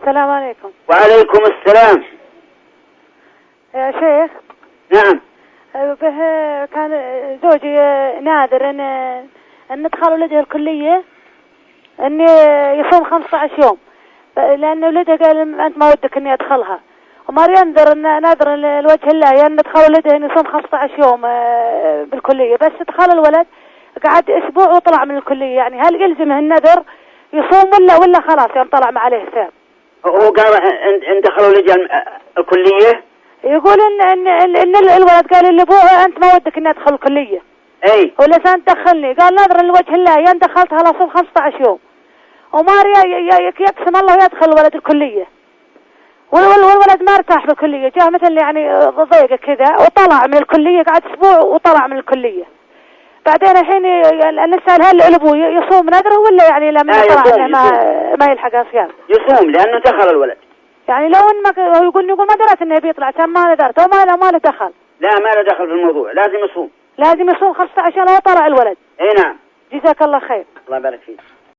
السلام عليكم. وعليكم السلام. يا شيخ. نعم. به كان زوجي نادر ان ندخل ولده الكلية ان يصوم 15 يوم، لان ولده قال انت ما ودك اني ادخلها، وما نادر الوجه الله يعني ندخل ولده انه يصوم 15 يوم بالكلية، بس دخل الولد قعد اسبوع وطلع من الكلية. يعني هل يلزمه النذر يصوم ولا خلاص يعني طلع ما عليه حساب؟ هو قال ان دخلوا لجان الكلية، يقول ان الولد قال لابوه انت ما ودك اني ادخل الكلية. اي ولا دخلني، قال نظرا لوجه الله ين دخلتها لصوم 15 يوم، وماريا يقسم الله يدخل الولد الكلية، والولد ما ارتاح بالكلية، جاء مثل يعني ضيقة كذا وطلع من الكلية، قعد اسبوع وطلع من الكلية. بعدين الحين نسأل هل الابو يصوم نذره ولا يعني لما طلع ما يلحق صيام؟ يصوم لانه دخل الولد. يعني لو ان ما يقول ما درت انه بيطلع كان ما درت وما له دخل. لا ما له دخل في الموضوع، لازم يصوم. لازم يصوم 15 لو طلع الولد. اي نعم. جزاك الله خير. الله يبارك فيك.